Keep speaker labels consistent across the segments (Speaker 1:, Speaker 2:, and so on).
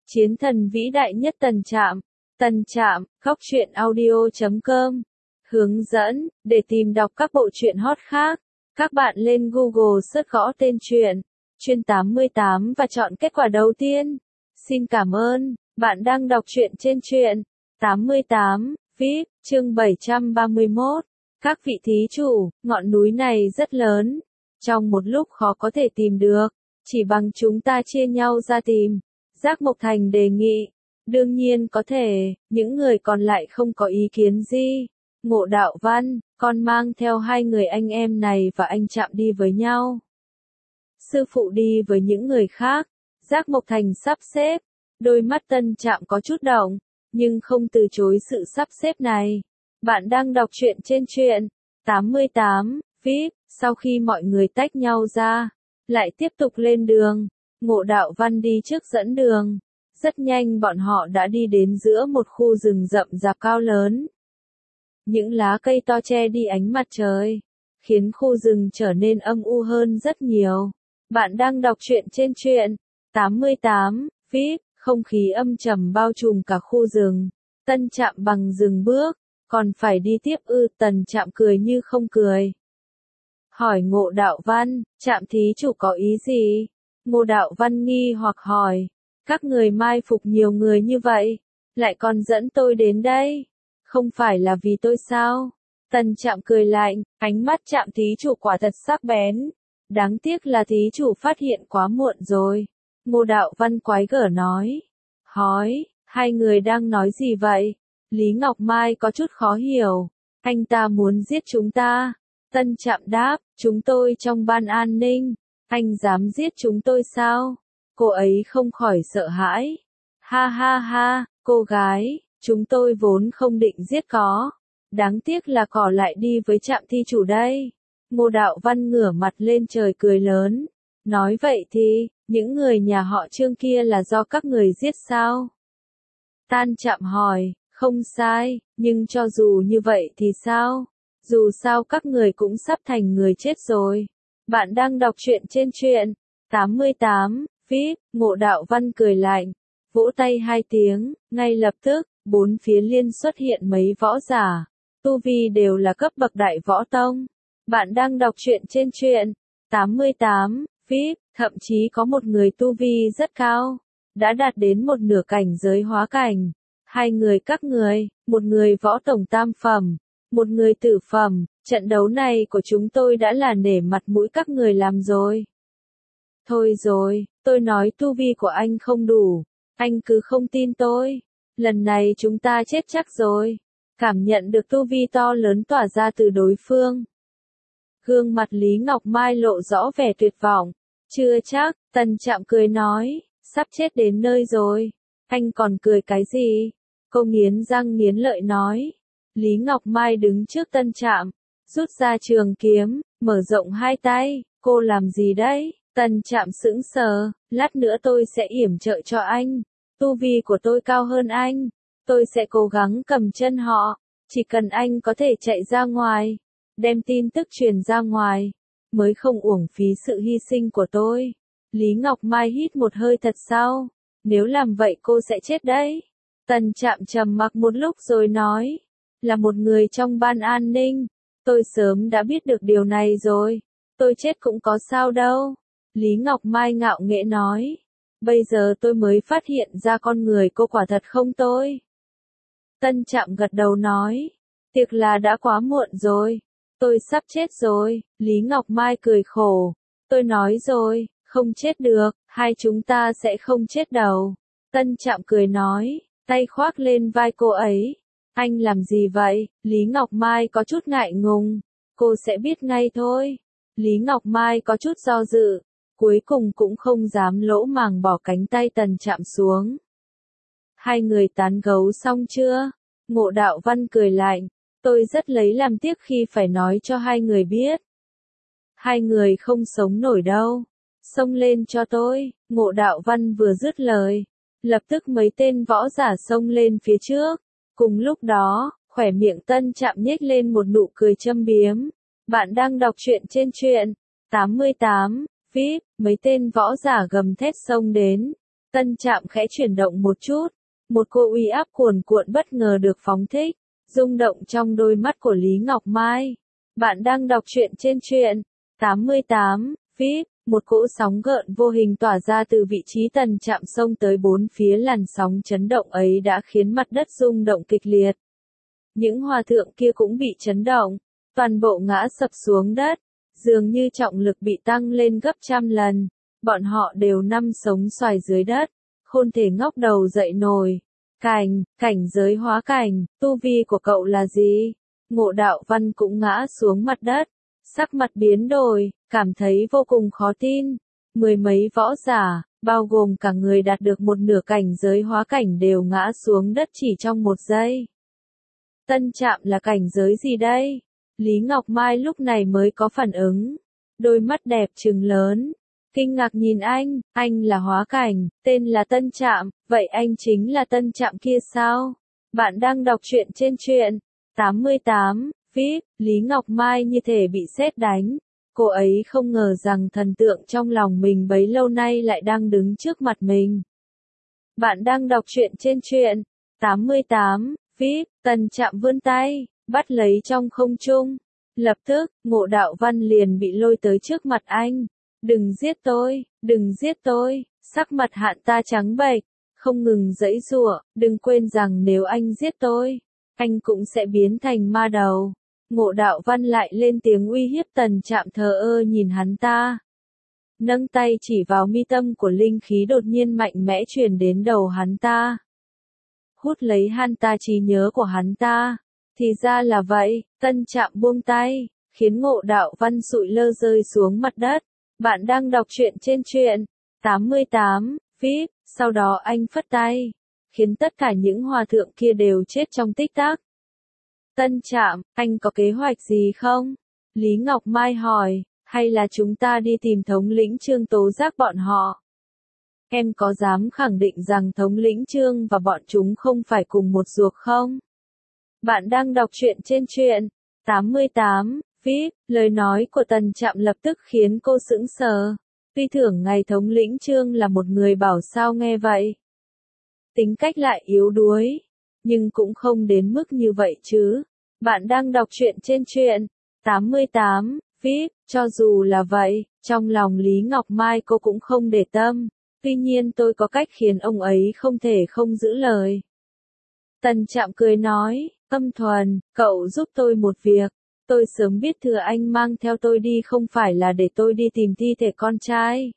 Speaker 1: Chiến thần vĩ đại nhất Tần Trạm, góc truyện audio.com. Hướng dẫn, để tìm đọc các bộ truyện hot khác, các bạn lên Google search gõ tên truyện, chuyên 88 và chọn kết quả đầu tiên. Xin cảm ơn, bạn đang đọc truyện trên truyện 88, VIP, chương 731. Các vị thí chủ, ngọn núi này rất lớn, trong một lúc khó có thể tìm được, chỉ bằng chúng ta chia nhau ra tìm. Giác Mộc Thành đề nghị. Đương nhiên có thể, những người còn lại không có ý kiến gì. Ngộ Đạo Văn, con mang theo hai người anh em này và anh Trạm đi với nhau. Sư phụ đi với những người khác. Giác Mộc Thành sắp xếp. Đôi mắt Tân Trạm có chút động, nhưng không từ chối sự sắp xếp này. Bạn đang đọc truyện trên truyện 88, VIP, sau khi mọi người tách nhau ra, lại tiếp tục lên đường. Ngộ Đạo Văn đi trước dẫn đường. Rất nhanh bọn họ đã đi đến giữa một khu rừng rậm rạp cao lớn. Những lá cây to che đi ánh mặt trời, khiến khu rừng trở nên âm u hơn rất nhiều. Bạn đang đọc truyện trên truyện 88, VIP, không khí âm trầm bao trùm cả khu rừng. Tân Trạm bằng dừng bước, còn phải đi tiếp ư? Tần Trạm cười như không cười. Hỏi Ngộ Đạo Văn, Trạm thí chủ có ý gì? Ngộ Đạo Văn nghi hoặc hỏi, các người mai phục nhiều người như vậy, lại còn dẫn tôi đến đây, không phải là vì tôi sao? Tần Trạm cười lạnh, ánh mắt Trạm thí chủ quả thật sắc bén, đáng tiếc là thí chủ phát hiện quá muộn rồi. Ngộ Đạo Văn quái gở nói, hỏi, hai người đang nói gì vậy? Lý Ngọc Mai có chút khó hiểu, anh ta muốn giết chúng ta. Tân Trạm đáp, chúng tôi trong ban an ninh. Anh dám giết chúng tôi sao? Cô ấy không khỏi sợ hãi. Ha ha ha, cô gái, chúng tôi vốn không định giết có. Đáng tiếc là cỏ lại đi với Trạm thi chủ đây. Ngộ Đạo Văn ngửa mặt lên trời cười lớn. Nói vậy thì, những người nhà họ Trương kia là do các người giết sao? Tân Trạm hỏi, không sai, nhưng cho dù như vậy thì sao? Dù sao các người cũng sắp thành người chết rồi. Bạn đang đọc truyện trên truyện 88, VIP, Ngộ Đạo Văn cười lạnh, vỗ tay hai tiếng, ngay lập tức, bốn phía liên xuất hiện mấy võ giả, tu vi đều là cấp bậc đại võ tông. Bạn đang đọc truyện trên truyện 88, VIP, thậm chí có một người tu vi rất cao, đã đạt đến một nửa cảnh giới hóa cảnh. Hai người các người, một người võ tổng tam phẩm, một người tử phẩm. Trận đấu này của chúng tôi đã là nể mặt mũi các người làm rồi. Thôi rồi, tôi nói tu vi của anh không đủ, anh cứ không tin tôi. Lần này chúng ta chết chắc rồi. Cảm nhận được tu vi to lớn tỏa ra từ đối phương. Gương mặt Lý Ngọc Mai lộ rõ vẻ tuyệt vọng. Chưa chắc, Tần Trạm cười nói, sắp chết đến nơi rồi. Anh còn cười cái gì? Cô nghiến răng nghiến lợi nói. Lý Ngọc Mai đứng trước Tân Trạm, rút ra trường kiếm, mở rộng hai tay. Cô làm gì đấy? Tần Trạm sững sờ, lát nữa tôi sẽ yểm trợ cho anh. Tu vi của tôi cao hơn anh. Tôi sẽ cố gắng cầm chân họ. Chỉ cần anh có thể chạy ra ngoài, đem tin tức truyền ra ngoài, mới không uổng phí sự hy sinh của tôi. Lý Ngọc Mai hít một hơi thật sâu. Nếu làm vậy cô sẽ chết đấy. Tần Trạm trầm mặc một lúc rồi nói, là một người trong ban an ninh. Tôi sớm đã biết được điều này rồi. Tôi chết cũng có sao đâu. Lý Ngọc Mai ngạo nghễ nói. Bây giờ tôi mới phát hiện ra con người cô quả thật không tôi. Tân Trạm gật đầu nói. Tiệc là đã quá muộn rồi. Tôi sắp chết rồi. Lý Ngọc Mai cười khổ. Tôi nói rồi, không chết được, hai chúng ta sẽ không chết đâu. Tân Trạm cười nói, tay khoác lên vai cô ấy. Anh làm gì vậy? Lý Ngọc Mai có chút ngại ngùng. Cô sẽ biết ngay thôi. Lý Ngọc Mai có chút do dự. Cuối cùng cũng không dám lỗ màng bỏ cánh tay Tần Trạm xuống. Hai người tán gấu xong chưa? Ngộ Đạo Văn cười lạnh. Tôi rất lấy làm tiếc khi phải nói cho hai người biết. Hai người không sống nổi đâu. Xông lên cho tôi. Ngộ Đạo Văn vừa dứt lời, lập tức mấy tên võ giả xông lên phía trước. Cùng lúc đó, khỏe miệng Tân Trạm nhếch lên một nụ cười châm biếm. Bạn đang đọc truyện trên truyện 88, VIP, mấy tên võ giả gầm thét xông đến. Tân Trạm khẽ chuyển động một chút. Một cô uy áp cuồn cuộn bất ngờ được phóng thích, rung động trong đôi mắt của Lý Ngọc Mai. Bạn đang đọc truyện trên truyện 88, feed. Một cỗ sóng gợn vô hình tỏa ra từ vị trí Tân Trạm xông tới bốn phía, làn sóng chấn động ấy đã khiến mặt đất rung động kịch liệt. Những hòa thượng kia cũng bị chấn động, toàn bộ ngã sập xuống đất, dường như trọng lực bị tăng lên gấp trăm lần. Bọn họ đều nằm sống xoài dưới đất, không thể ngóc đầu dậy nổi. Cảnh giới hóa cảnh, tu vi của cậu là gì? Ngộ Đạo Văn cũng ngã xuống mặt đất, sắc mặt biến đổi, cảm thấy vô cùng khó tin. Mười mấy võ giả, bao gồm cả người đạt được một nửa cảnh giới hóa cảnh đều ngã xuống đất chỉ trong một giây. Tân Trạm là cảnh giới gì đây? Lý Ngọc Mai lúc này mới có phản ứng. Đôi mắt đẹp trừng lớn, kinh ngạc nhìn anh là hóa cảnh, tên là Tân Trạm, vậy anh chính là Tân Trạm kia sao? Bạn đang đọc truyện trên truyện 88, feed. Lý Ngọc Mai như thể bị sét đánh. Cô ấy không ngờ rằng thần tượng trong lòng mình bấy lâu nay lại đang đứng trước mặt mình. Bạn đang đọc truyện trên truyện 88, feed. Tân Trạm vươn tay, bắt lấy trong không trung. Lập tức, Ngộ Đạo Văn liền bị lôi tới trước mặt anh. Đừng giết tôi, sắc mặt Hạn Ta trắng bệch, không ngừng giãy giụa, đừng quên rằng nếu anh giết tôi, anh cũng sẽ biến thành ma đầu. Ngộ Đạo Văn lại lên tiếng uy hiếp. Tân Trạm thờ ơ nhìn hắn ta. Nâng tay chỉ vào mi tâm của linh khí đột nhiên mạnh mẽ truyền đến đầu hắn ta. Hút lấy hắn ta trí nhớ của hắn ta. Thì ra là vậy, Tân Trạm buông tay, khiến Ngộ Đạo Văn sụi lơ rơi xuống mặt đất. Bạn đang đọc truyện trên truyện 88, feed. Sau đó anh phất tay, khiến tất cả những hòa thượng kia đều chết trong tích tắc. Tân Trạm, anh có kế hoạch gì không? Lý Ngọc Mai hỏi, hay là chúng ta đi tìm thống lĩnh Trương tố giác bọn họ? Em có dám khẳng định rằng thống lĩnh Trương và bọn chúng không phải cùng một ruột không? Bạn đang đọc truyện trên truyện 88, feed. Lời nói của Tân Trạm lập tức khiến cô sững sờ. Tuy tưởng ngài thống lĩnh Trương là một người bảo sao nghe vậy. Tính cách lại yếu đuối, nhưng cũng không đến mức như vậy chứ. Bạn đang đọc truyện trên truyện 88, feed. Cho dù là vậy, trong lòng Lý Ngọc Mai cô cũng không để tâm. Tuy nhiên tôi có cách khiến ông ấy không thể không giữ lời. Tân Trạm cười nói, Âm Thuần, cậu giúp tôi một việc. Tôi sớm biết thừa anh mang theo tôi đi không phải là để tôi đi tìm thi thể con trai.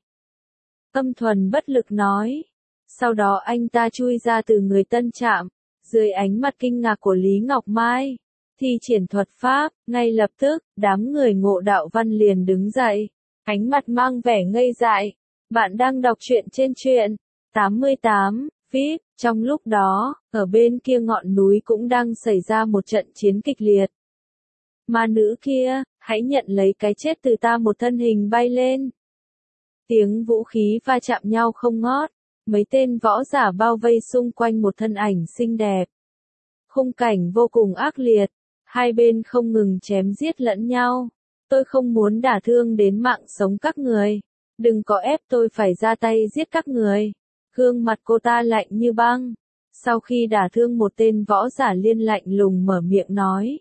Speaker 1: Âm Thuần bất lực nói. Sau đó anh ta chui ra từ người Tân Trạm, dưới ánh mắt kinh ngạc của Lý Ngọc Mai. Thi triển thuật pháp, ngay lập tức, đám người Ngộ Đạo Văn liền đứng dậy, ánh mặt mang vẻ ngây dại. Bạn đang đọc truyện trên truyện 88, feed. Trong lúc đó, ở bên kia ngọn núi cũng đang xảy ra một trận chiến kịch liệt. Ma nữ kia, hãy nhận lấy cái chết từ ta. Một thân hình bay lên. Tiếng vũ khí va chạm nhau không ngớt. Mấy tên võ giả bao vây xung quanh một thân ảnh xinh đẹp. Khung cảnh vô cùng ác liệt. Hai bên không ngừng chém giết lẫn nhau. Tôi không muốn đả thương đến mạng sống các người. Đừng có ép tôi phải ra tay giết các người. Gương mặt cô ta lạnh như băng. Sau khi đả thương một tên võ giả liền lạnh lùng mở miệng nói.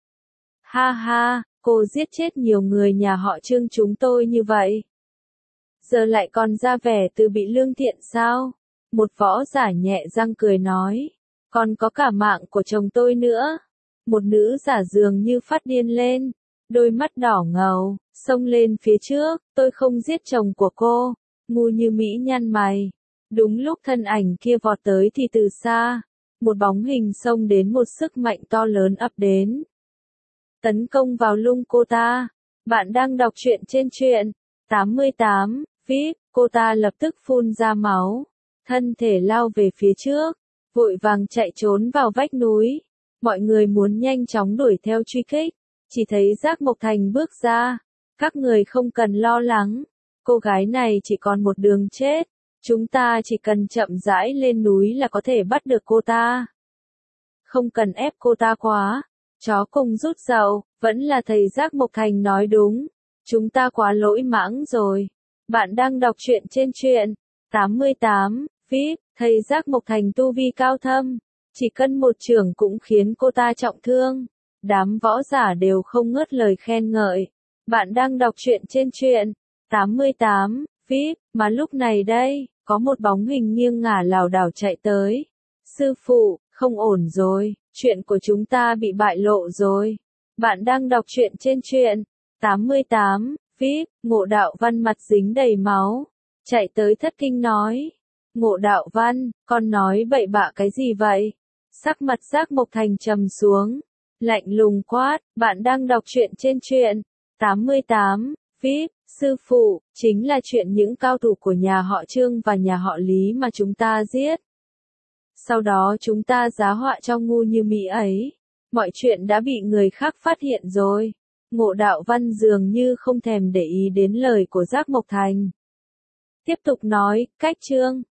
Speaker 1: Ha ha, cô giết chết nhiều người nhà họ Trương chúng tôi như vậy. Giờ lại còn ra vẻ từ bị lương thiện sao? Một võ giả nhẹ răng cười nói. Còn có cả mạng của chồng tôi nữa. Một nữ giả dường như phát điên lên. Đôi mắt đỏ ngầu, xông lên phía trước. Tôi không giết chồng của cô. Ngu như mỹ nhăn mày. Đúng lúc thân ảnh kia vọt tới thì từ xa, một bóng hình xông đến, một sức mạnh to lớn ập đến. Tấn công vào lưng cô ta. Bạn đang đọc truyện trên truyện 88, feed. Cô ta lập tức phun ra máu, thân thể lao về phía trước, vội vàng chạy trốn vào vách núi. Mọi người muốn nhanh chóng đuổi theo truy kích, chỉ thấy Giác Mộc Thành bước ra. Các người không cần lo lắng, cô gái này chỉ còn một đường chết. Chúng ta chỉ cần chậm rãi lên núi là có thể bắt được cô ta. Không cần ép cô ta quá. Chó cùng rút dậu, vẫn là thầy Giác Mộc Thành nói đúng. Chúng ta quá lỗi mãng rồi. Bạn đang đọc truyện trên truyện 88, VIP, thầy Giác Mộc Thành tu vi cao thâm, chỉ cần một chưởng cũng khiến cô ta trọng thương. Đám võ giả đều không ngớt lời khen ngợi. Bạn đang đọc truyện trên truyện 88 VIP, mà lúc này đây, có một bóng hình nghiêng ngả lảo đảo chạy tới. Sư phụ, không ổn rồi, chuyện của chúng ta bị bại lộ rồi. Bạn đang đọc truyện trên truyện 88 VIP, Ngộ Đạo Văn mặt dính đầy máu, chạy tới thất kinh nói. Ngộ Đạo Văn, con nói bậy bạ cái gì vậy? Sắc mặt Giác Mộc Thành trầm xuống, lạnh lùng quát, bạn đang đọc truyện trên truyện 88 VIP, sư phụ, chính là chuyện những cao thủ của nhà họ Trương và nhà họ Lý mà chúng ta giết. Sau đó chúng ta giá họa cho ngu như Mỹ ấy. Mọi chuyện đã bị người khác phát hiện rồi. Ngộ Đạo Văn dường như không thèm để ý đến lời của Giác Mộc Thành. Tiếp tục nói, cách Trương,